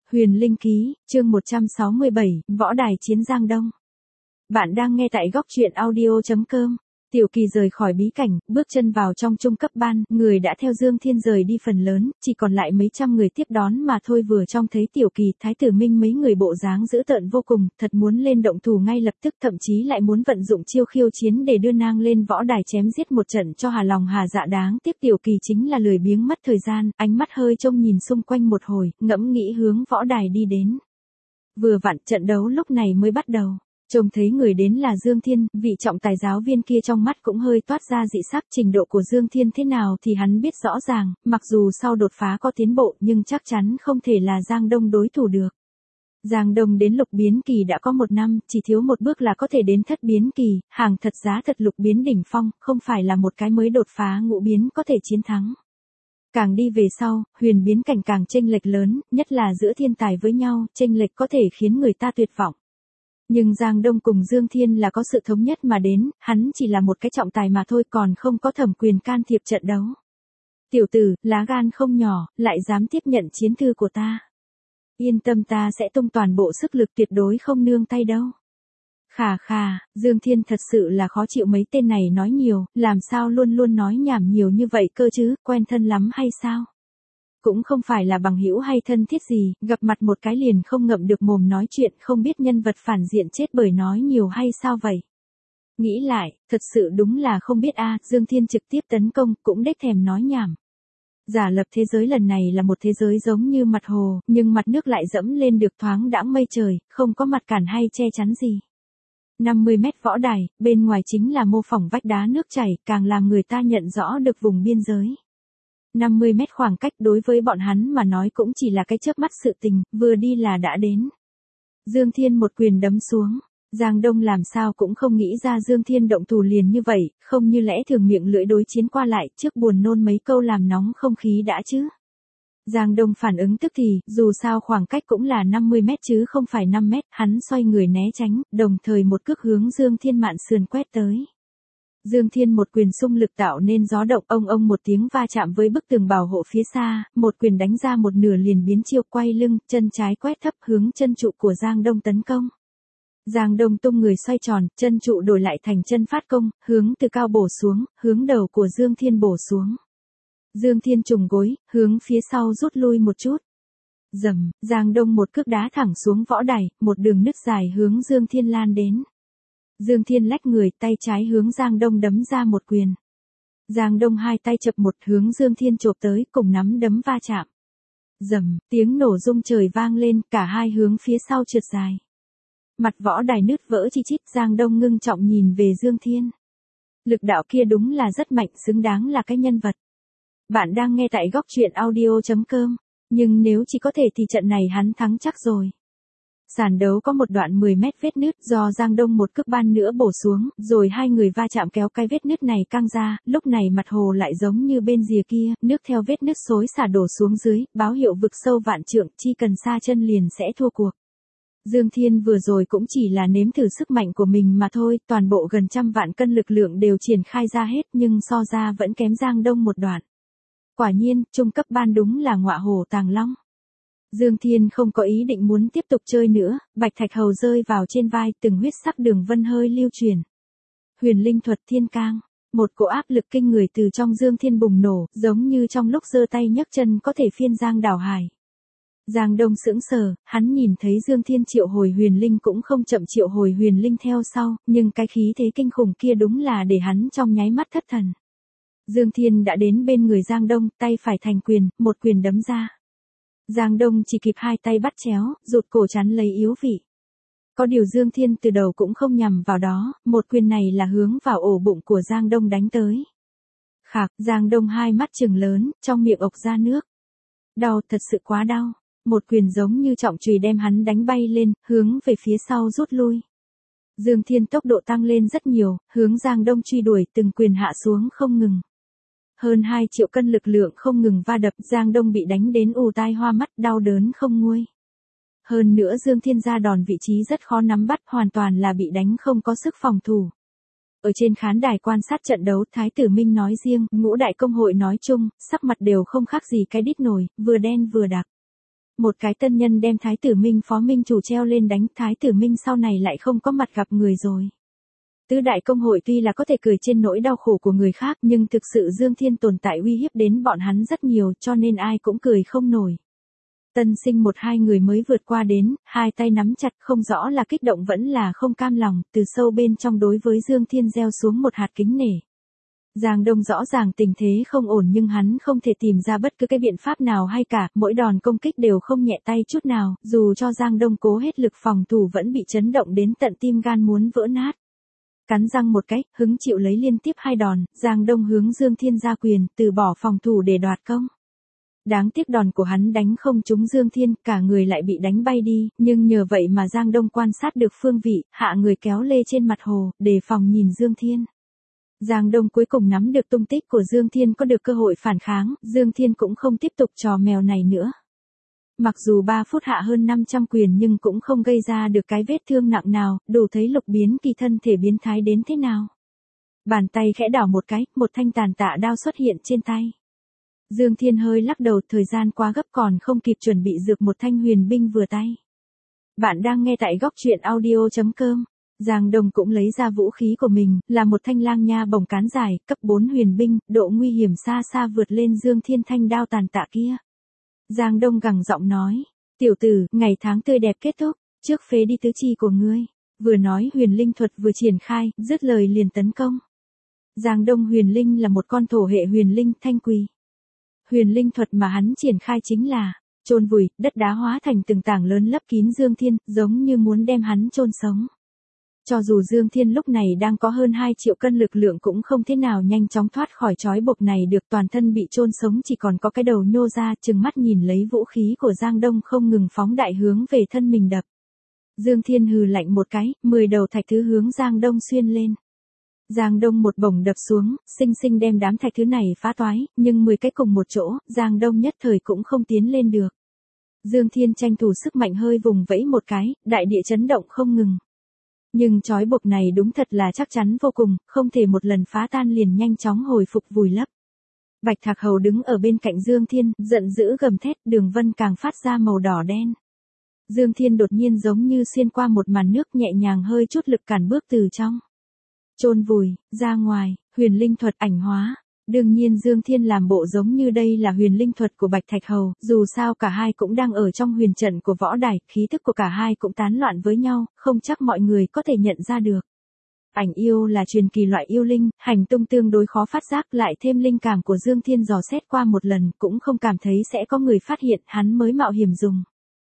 Huyền Linh Ký, chương 167, Võ Đài Chiến Giang Đông. Bạn đang nghe tại góc truyện audio.com. Tiểu Kỳ rời khỏi bí cảnh, bước chân vào trong trung cấp ban, người đã theo Dương Thiên rời đi phần lớn, chỉ còn lại mấy trăm người tiếp đón mà thôi. Vừa trông thấy Tiểu Kỳ, Thái Tử Minh mấy người bộ dáng dữ tợn vô cùng, thật muốn lên động thủ ngay lập tức, thậm chí lại muốn vận dụng chiêu khiêu chiến để đưa nàng lên võ đài chém giết một trận cho hà lòng hà dạ. Đáng tiếc Tiểu Kỳ chính là lười biếng mất thời gian, ánh mắt hơi trông nhìn xung quanh một hồi, ngẫm nghĩ hướng võ đài đi đến. Vừa vặn trận đấu lúc này mới bắt đầu. Trông thấy người đến là Dương Thiên, vị trọng tài giáo viên kia trong mắt cũng hơi toát ra dị sắc. Trình độ của Dương Thiên thế nào thì hắn biết rõ ràng, mặc dù sau đột phá có tiến bộ nhưng chắc chắn không thể là Giang Đông đối thủ được. Giang Đông đến lục biến kỳ đã có 1 năm, chỉ thiếu một bước là có thể đến thất biến kỳ, hàng thật giá thật lục biến đỉnh phong, không phải là một cái mới đột phá ngũ biến có thể chiến thắng. Càng đi về sau, huyền biến cảnh càng chênh lệch lớn, nhất là giữa thiên tài với nhau, chênh lệch có thể khiến người ta tuyệt vọng. Nhưng Giang Đông cùng Dương Thiên là có sự thống nhất mà đến, hắn chỉ là một cái trọng tài mà thôi, còn không có thẩm quyền can thiệp trận đấu. Tiểu tử, lá gan không nhỏ, lại dám tiếp nhận chiến thư của ta. Yên tâm, ta sẽ tung toàn bộ sức lực, tuyệt đối không nương tay đâu. Khà khà, Dương Thiên thật sự là khó chịu, mấy tên này nói nhiều, làm sao luôn luôn nói nhảm nhiều như vậy cơ chứ, quen thân lắm hay sao? Cũng không phải là bằng hữu hay thân thiết gì, gặp mặt một cái liền không ngậm được mồm nói chuyện, không biết nhân vật phản diện chết bởi nói nhiều hay sao vậy? Nghĩ lại, thật sự đúng là không biết a. Dương Thiên trực tiếp tấn công, cũng đếch thèm nói nhảm. Giả lập thế giới lần này là một thế giới giống như mặt hồ, nhưng mặt nước lại dẫm lên được thoáng đãng mây trời, không có mặt cản hay che chắn gì. 50 mét võ đài, bên ngoài chính là mô phỏng vách đá nước chảy, càng làm người ta nhận rõ được vùng biên giới. 50 mét khoảng cách đối với bọn hắn mà nói cũng chỉ là cái chớp mắt sự tình, vừa đi là đã đến. Dương Thiên một quyền đấm xuống, Giang Đông làm sao cũng không nghĩ ra Dương Thiên động thủ liền như vậy, không như lẽ thường miệng lưỡi đối chiến qua lại, trước buồn nôn mấy câu làm nóng không khí đã chứ. Giang Đông phản ứng tức thì, dù sao khoảng cách cũng là 50 mét chứ không phải 5 mét, hắn xoay người né tránh, đồng thời một cước hướng Dương Thiên mạn sườn quét tới. Dương Thiên một quyền xung lực tạo nên gió động, ông một tiếng va chạm với bức tường bảo hộ phía xa, một quyền đánh ra một nửa liền biến chiêu, quay lưng, chân trái quét thấp hướng chân trụ của Giang Đông tấn công. Giang Đông tung người xoay tròn, chân trụ đổi lại thành chân phát công, hướng từ cao bổ xuống, hướng đầu của Dương Thiên bổ xuống. Dương Thiên trùng gối, hướng phía sau rút lui một chút. Dầm, Giang Đông một cước đá thẳng xuống võ đài, một đường nứt dài hướng Dương Thiên lan đến. Dương Thiên lách người, tay trái hướng Giang Đông đấm ra một quyền. Giang Đông hai tay chập một hướng Dương Thiên chộp tới, cùng nắm đấm va chạm. Dầm, tiếng nổ rung trời vang lên, cả hai hướng phía sau trượt dài. Mặt võ đài nứt vỡ chi chít, Giang Đông ngưng trọng nhìn về Dương Thiên. Lực đạo kia đúng là rất mạnh, xứng đáng là cái nhân vật. Bạn đang nghe tại góc truyện audio.com, nhưng nếu chỉ có thể thì trận này hắn thắng chắc rồi. Sàn đấu có một đoạn 10 mét vết nứt do Giang Đông một cước ban nữa bổ xuống, rồi hai người va chạm kéo cái vết nứt này căng ra, lúc này mặt hồ lại giống như bên rìa kia, nước theo vết nứt xối xả đổ xuống dưới, báo hiệu vực sâu vạn trượng, chỉ cần xa chân liền sẽ thua cuộc. Dương Thiên vừa rồi cũng chỉ là nếm thử sức mạnh của mình mà thôi, toàn bộ gần 100 vạn cân lực lượng đều triển khai ra hết nhưng so ra vẫn kém Giang Đông một đoạn. Quả nhiên, trung cấp ban đúng là ngọa hổ tàng long. Dương Thiên không có ý định muốn tiếp tục chơi nữa, bạch thạch hầu rơi vào trên vai, từng huyết sắc đường vân hơi lưu truyền. Huyền linh thuật thiên cang, một cỗ áp lực kinh người từ trong Dương Thiên bùng nổ, giống như trong lúc giơ tay nhấc chân có thể phiên giang đảo hải. Giang Đông sững sờ, hắn nhìn thấy Dương Thiên triệu hồi huyền linh cũng không chậm triệu hồi huyền linh theo sau, nhưng cái khí thế kinh khủng kia đúng là để hắn trong nháy mắt thất thần. Dương Thiên đã đến bên người Giang Đông, tay phải thành quyền, một quyền đấm ra. Giang Đông chỉ kịp hai tay bắt chéo, rụt cổ chắn lấy yếu vị. Có điều Dương Thiên từ đầu cũng không nhằm vào đó, một quyền này là hướng vào ổ bụng của Giang Đông đánh tới. Khạc, Giang Đông hai mắt trừng lớn, trong miệng ộc ra nước. Đau, thật sự quá đau. Một quyền giống như trọng chùy đem hắn đánh bay lên, hướng về phía sau rút lui. Dương Thiên tốc độ tăng lên rất nhiều, hướng Giang Đông truy đuổi, từng quyền hạ xuống không ngừng. Hơn 2 triệu cân lực lượng không ngừng va đập, Giang Đông bị đánh đến ù tai hoa mắt, đau đớn không nguôi. Hơn nữa Dương Thiên ra đòn vị trí rất khó nắm bắt, hoàn toàn là bị đánh không có sức phòng thủ. Ở trên khán đài quan sát trận đấu, Thái Tử Minh nói riêng, ngũ đại công hội nói chung, sắc mặt đều không khác gì cái đít nồi, vừa đen vừa đặc. Một cái tân nhân đem Thái tử Minh Phó Minh Chủ treo lên đánh, Thái tử Minh sau này lại không có mặt gặp người rồi. Tứ đại công hội tuy là có thể cười trên nỗi đau khổ của người khác, nhưng thực sự Dương Thiên tồn tại uy hiếp đến bọn hắn rất nhiều, cho nên ai cũng cười không nổi. Tân sinh một hai người mới vượt qua đến, hai tay nắm chặt, không rõ là kích động vẫn là không cam lòng, từ sâu bên trong đối với Dương Thiên gieo xuống một hạt kính nể. Giang Đông rõ ràng tình thế không ổn nhưng hắn không thể tìm ra bất cứ cái biện pháp nào hay cả, mỗi đòn công kích đều không nhẹ tay chút nào, dù cho Giang Đông cố hết lực phòng thủ vẫn bị chấn động đến tận tim gan muốn vỡ nát. Cắn răng một cái, hứng chịu lấy liên tiếp hai đòn, Giang Đông hướng Dương Thiên ra quyền, từ bỏ phòng thủ để đoạt công. Đáng tiếc đòn của hắn đánh không trúng Dương Thiên, cả người lại bị đánh bay đi, nhưng nhờ vậy mà Giang Đông quan sát được phương vị, hạ người kéo lê trên mặt hồ, đề phòng nhìn Dương Thiên. Giang Đông cuối cùng nắm được tung tích của Dương Thiên, có được cơ hội phản kháng, Dương Thiên cũng không tiếp tục trò mèo này nữa. Mặc dù 3 phút hạ hơn 500 quyền nhưng cũng không gây ra được cái vết thương nặng nào, đủ thấy Lục Biến Kỳ thân thể biến thái đến thế nào. Bàn tay khẽ đảo một cái, một thanh tàn tạ đao xuất hiện trên tay. Dương Thiên hơi lắc đầu, thời gian quá gấp còn không kịp chuẩn bị dược một thanh huyền binh vừa tay. Bạn đang nghe tại góc truyện audio.com. Giang Đông cũng lấy ra vũ khí của mình, là một thanh lang nha bổng cán dài, cấp 4 huyền binh, độ nguy hiểm xa xa vượt lên Dương Thiên thanh đao tàn tạ kia. Giang Đông gằn giọng nói, tiểu tử, ngày tháng tươi đẹp kết thúc, trước phế đi tứ chi của ngươi. Vừa nói huyền linh thuật vừa triển khai, dứt lời liền tấn công. Giang Đông huyền linh là một con thổ hệ huyền linh thanh quỳ. Huyền linh thuật mà hắn triển khai chính là chôn vùi, đất đá hóa thành từng tảng lớn lấp kín Dương Thiên, giống như muốn đem hắn chôn sống. Cho dù Dương Thiên lúc này đang có hơn 2 triệu cân lực lượng cũng không thế nào nhanh chóng thoát khỏi trói buộc này được, toàn thân bị chôn sống chỉ còn có cái đầu nhô ra, trừng mắt nhìn lấy vũ khí của Giang Đông không ngừng phóng đại hướng về thân mình đập. Dương Thiên hừ lạnh một cái, 10 đầu thạch thứ hướng Giang Đông xuyên lên. Giang Đông một bổng đập xuống, xinh xinh đem đám thạch thứ này phá toái, nhưng 10 cái cùng một chỗ, Giang Đông nhất thời cũng không tiến lên được. Dương Thiên tranh thủ sức mạnh hơi vùng vẫy một cái, đại địa chấn động không ngừng. Nhưng trói buộc này đúng thật là chắc chắn vô cùng, không thể một lần phá tan liền nhanh chóng hồi phục vùi lấp. Bạch Thạc Hầu đứng ở bên cạnh Dương Thiên, giận dữ gầm thét, đường vân càng phát ra màu đỏ đen. Dương Thiên đột nhiên giống như xuyên qua một màn nước, nhẹ nhàng hơi chút lực cản bước từ trong. Chôn vùi, ra ngoài, huyền linh thuật ảnh hóa. Đương nhiên Dương Thiên làm bộ giống như đây là huyền linh thuật của Bạch Thạch Hầu, dù sao cả hai cũng đang ở trong huyền trận của võ đài, khí thức của cả hai cũng tán loạn với nhau, không chắc mọi người có thể nhận ra được. Ảnh yêu là truyền kỳ loại yêu linh, hành tung tương đối khó phát giác, lại thêm linh cảm của Dương Thiên dò xét qua một lần, cũng không cảm thấy sẽ có người phát hiện, hắn mới mạo hiểm dùng.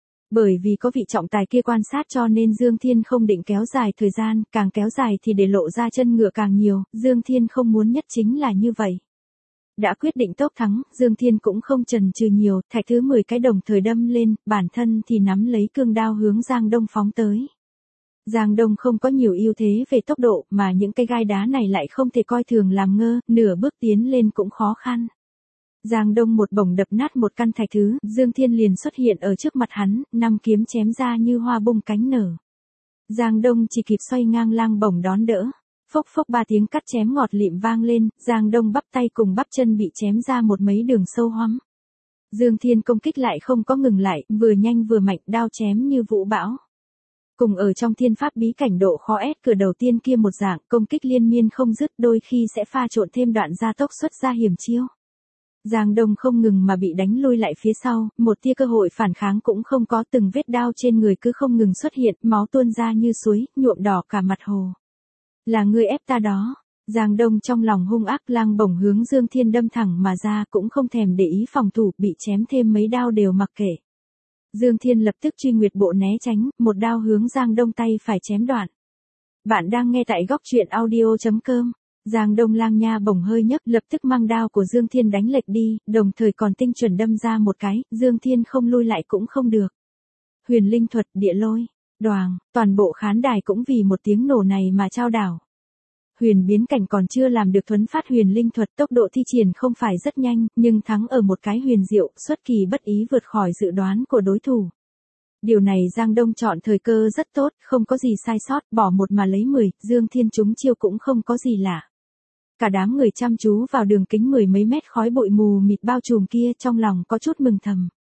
Bởi vì có vị trọng tài kia quan sát cho nên Dương Thiên không định kéo dài thời gian, càng kéo dài thì để lộ ra chân ngựa càng nhiều, Dương Thiên không muốn nhất chính là như vậy. Đã quyết định tốc thắng, Dương Thiên cũng không chần chừ nhiều, thạch thứ 10 cái đồng thời đâm lên, bản thân thì nắm lấy cương đao hướng Giang Đông phóng tới. Giang Đông không có nhiều ưu thế về tốc độ, mà những cái gai đá này lại không thể coi thường làm ngơ, nửa bước tiến lên cũng khó khăn. Giang Đông một bổng đập nát một căn thạch thứ, Dương Thiên liền xuất hiện ở trước mặt hắn, 5 kiếm chém ra như hoa bung cánh nở. Giang Đông chỉ kịp xoay ngang lang bổng đón đỡ. Phốc phốc 3 tiếng cắt chém ngọt lịm vang lên, Giang Đông bắp tay cùng bắp chân bị chém ra một mấy đường sâu hoắm. Dương Thiên công kích lại không có ngừng lại, vừa nhanh vừa mạnh, đao chém như vũ bão. Cùng ở trong thiên pháp bí cảnh độ khó ép cửa đầu tiên kia một dạng, công kích liên miên không dứt, đôi khi sẽ pha trộn thêm đoạn gia tốc xuất ra hiểm chiêu. Giang Đông không ngừng mà bị đánh lui lại phía sau, một tia cơ hội phản kháng cũng không có, từng vết đao trên người cứ không ngừng xuất hiện, máu tuôn ra như suối, nhuộm đỏ cả mặt hồ. Là ngươi ép ta đó. Giang Đông trong lòng hung ác, lang bổng hướng Dương Thiên đâm thẳng mà ra, cũng không thèm để ý phòng thủ, bị chém thêm mấy đao đều mặc kệ. Dương Thiên lập tức truy nguyệt bộ né tránh, một đao hướng Giang Đông tay phải chém đoạn. Bạn đang nghe tại góc truyện audio.com. Giang Đông lang nha bổng hơi nhấc, lập tức mang đao của Dương Thiên đánh lệch đi, đồng thời còn tinh chuẩn đâm ra một cái, Dương Thiên không lui lại cũng không được. Huyền linh thuật, địa lôi, đoàng, toàn bộ khán đài cũng vì một tiếng nổ này mà chao đảo. Huyền biến cảnh còn chưa làm được thuấn phát huyền linh thuật, tốc độ thi triển không phải rất nhanh, nhưng thắng ở một cái huyền diệu, xuất kỳ bất ý vượt khỏi dự đoán của đối thủ. Điều này Giang Đông chọn thời cơ rất tốt, không có gì sai sót, bỏ một mà lấy 10, Dương Thiên trúng chiêu cũng không có gì lạ. Cả đám người chăm chú vào đường kính 10 mấy mét khói bụi mù mịt bao trùm kia, trong lòng có chút mừng thầm.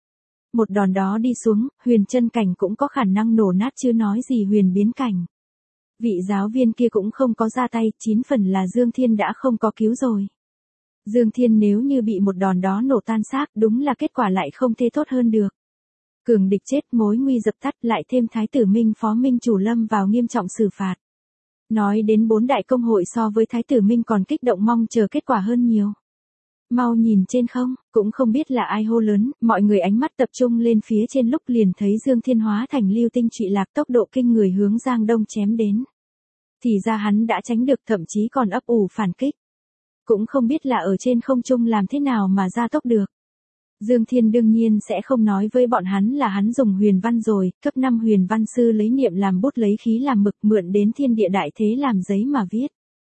Một đòn đó đi xuống, huyền chân cảnh cũng có khả năng nổ nát chứ nói gì huyền biến cảnh. Vị giáo viên kia cũng không có ra tay, 9 phần là Dương Thiên đã không có cứu rồi. Dương Thiên nếu như bị một đòn đó nổ tan xác, đúng là kết quả lại không thể tốt hơn được. Cường địch chết, mối nguy dập tắt, lại thêm Thái tử Minh Phó Minh Chủ lâm vào nghiêm trọng xử phạt. Nói đến 4 đại công hội so với Thái tử Minh còn kích động mong chờ kết quả hơn nhiều. Mau nhìn trên không, cũng không biết là ai hô lớn, mọi người ánh mắt tập trung lên phía trên lúc liền thấy Dương Thiên hóa thành lưu tinh trụy lạc tốc độ kinh người hướng Giang Đông chém đến. Thì ra hắn đã tránh được, thậm chí còn ấp ủ phản kích. Cũng không biết là ở trên không trung làm thế nào mà gia tốc được. Dương Thiên đương nhiên sẽ không nói với bọn hắn là hắn dùng huyền văn rồi, cấp 5 huyền văn sư lấy niệm làm bút lấy khí làm mực mượn đến thiên địa đại thế làm giấy mà viết.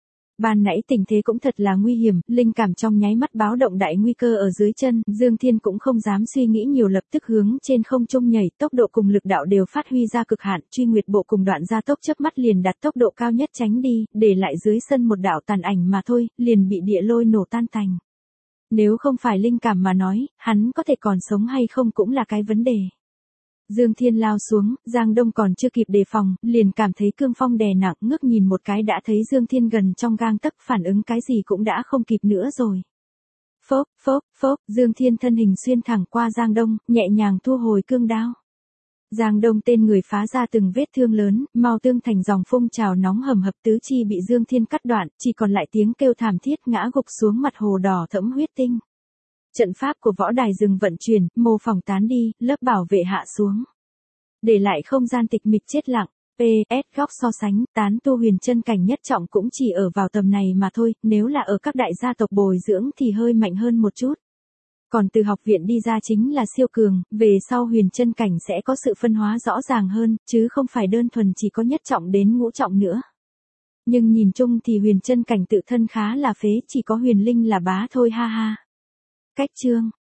Ban nãy tình thế cũng thật là nguy hiểm, linh cảm trong nháy mắt báo động đại nguy cơ ở dưới chân, Dương Thiên cũng không dám suy nghĩ nhiều lập tức hướng trên không trung nhảy, tốc độ cùng lực đạo đều phát huy ra cực hạn, truy nguyệt bộ cùng đoạn gia tốc chớp mắt liền đặt tốc độ cao nhất tránh đi, để lại dưới sân một đạo tàn ảnh mà thôi, liền bị địa lôi nổ tan tành. Nếu không phải linh cảm mà nói, hắn có thể còn sống hay không cũng là cái vấn đề. Dương Thiên lao xuống, Giang Đông còn chưa kịp đề phòng, liền cảm thấy cương phong đè nặng, ngước nhìn một cái đã thấy Dương Thiên gần trong gang tấc, phản ứng cái gì cũng đã không kịp nữa rồi. Phốc, phốc, phốc, Dương Thiên thân hình xuyên thẳng qua Giang Đông, nhẹ nhàng thu hồi cương đao. Giang Đông tên người phá ra từng vết thương lớn, mau tương thành dòng phun trào nóng hầm hập, tứ chi bị Dương Thiên cắt đoạn, chỉ còn lại tiếng kêu thảm thiết ngã gục xuống mặt hồ đỏ thẫm huyết tinh. Trận pháp của võ đài dừng vận chuyển, mô phỏng tán đi, lớp bảo vệ hạ xuống. Để lại không gian tịch mịch chết lặng. PS góc so sánh, tán tu huyền chân cảnh nhất trọng cũng chỉ ở vào tầm này mà thôi, nếu là ở các đại gia tộc bồi dưỡng thì hơi mạnh hơn một chút. Còn từ học viện đi ra chính là siêu cường, về sau huyền chân cảnh sẽ có sự phân hóa rõ ràng hơn, chứ không phải đơn thuần chỉ có nhất trọng đến ngũ trọng nữa. Nhưng nhìn chung thì huyền chân cảnh tự thân khá là phế, chỉ có huyền linh là bá thôi ha ha. Cách chương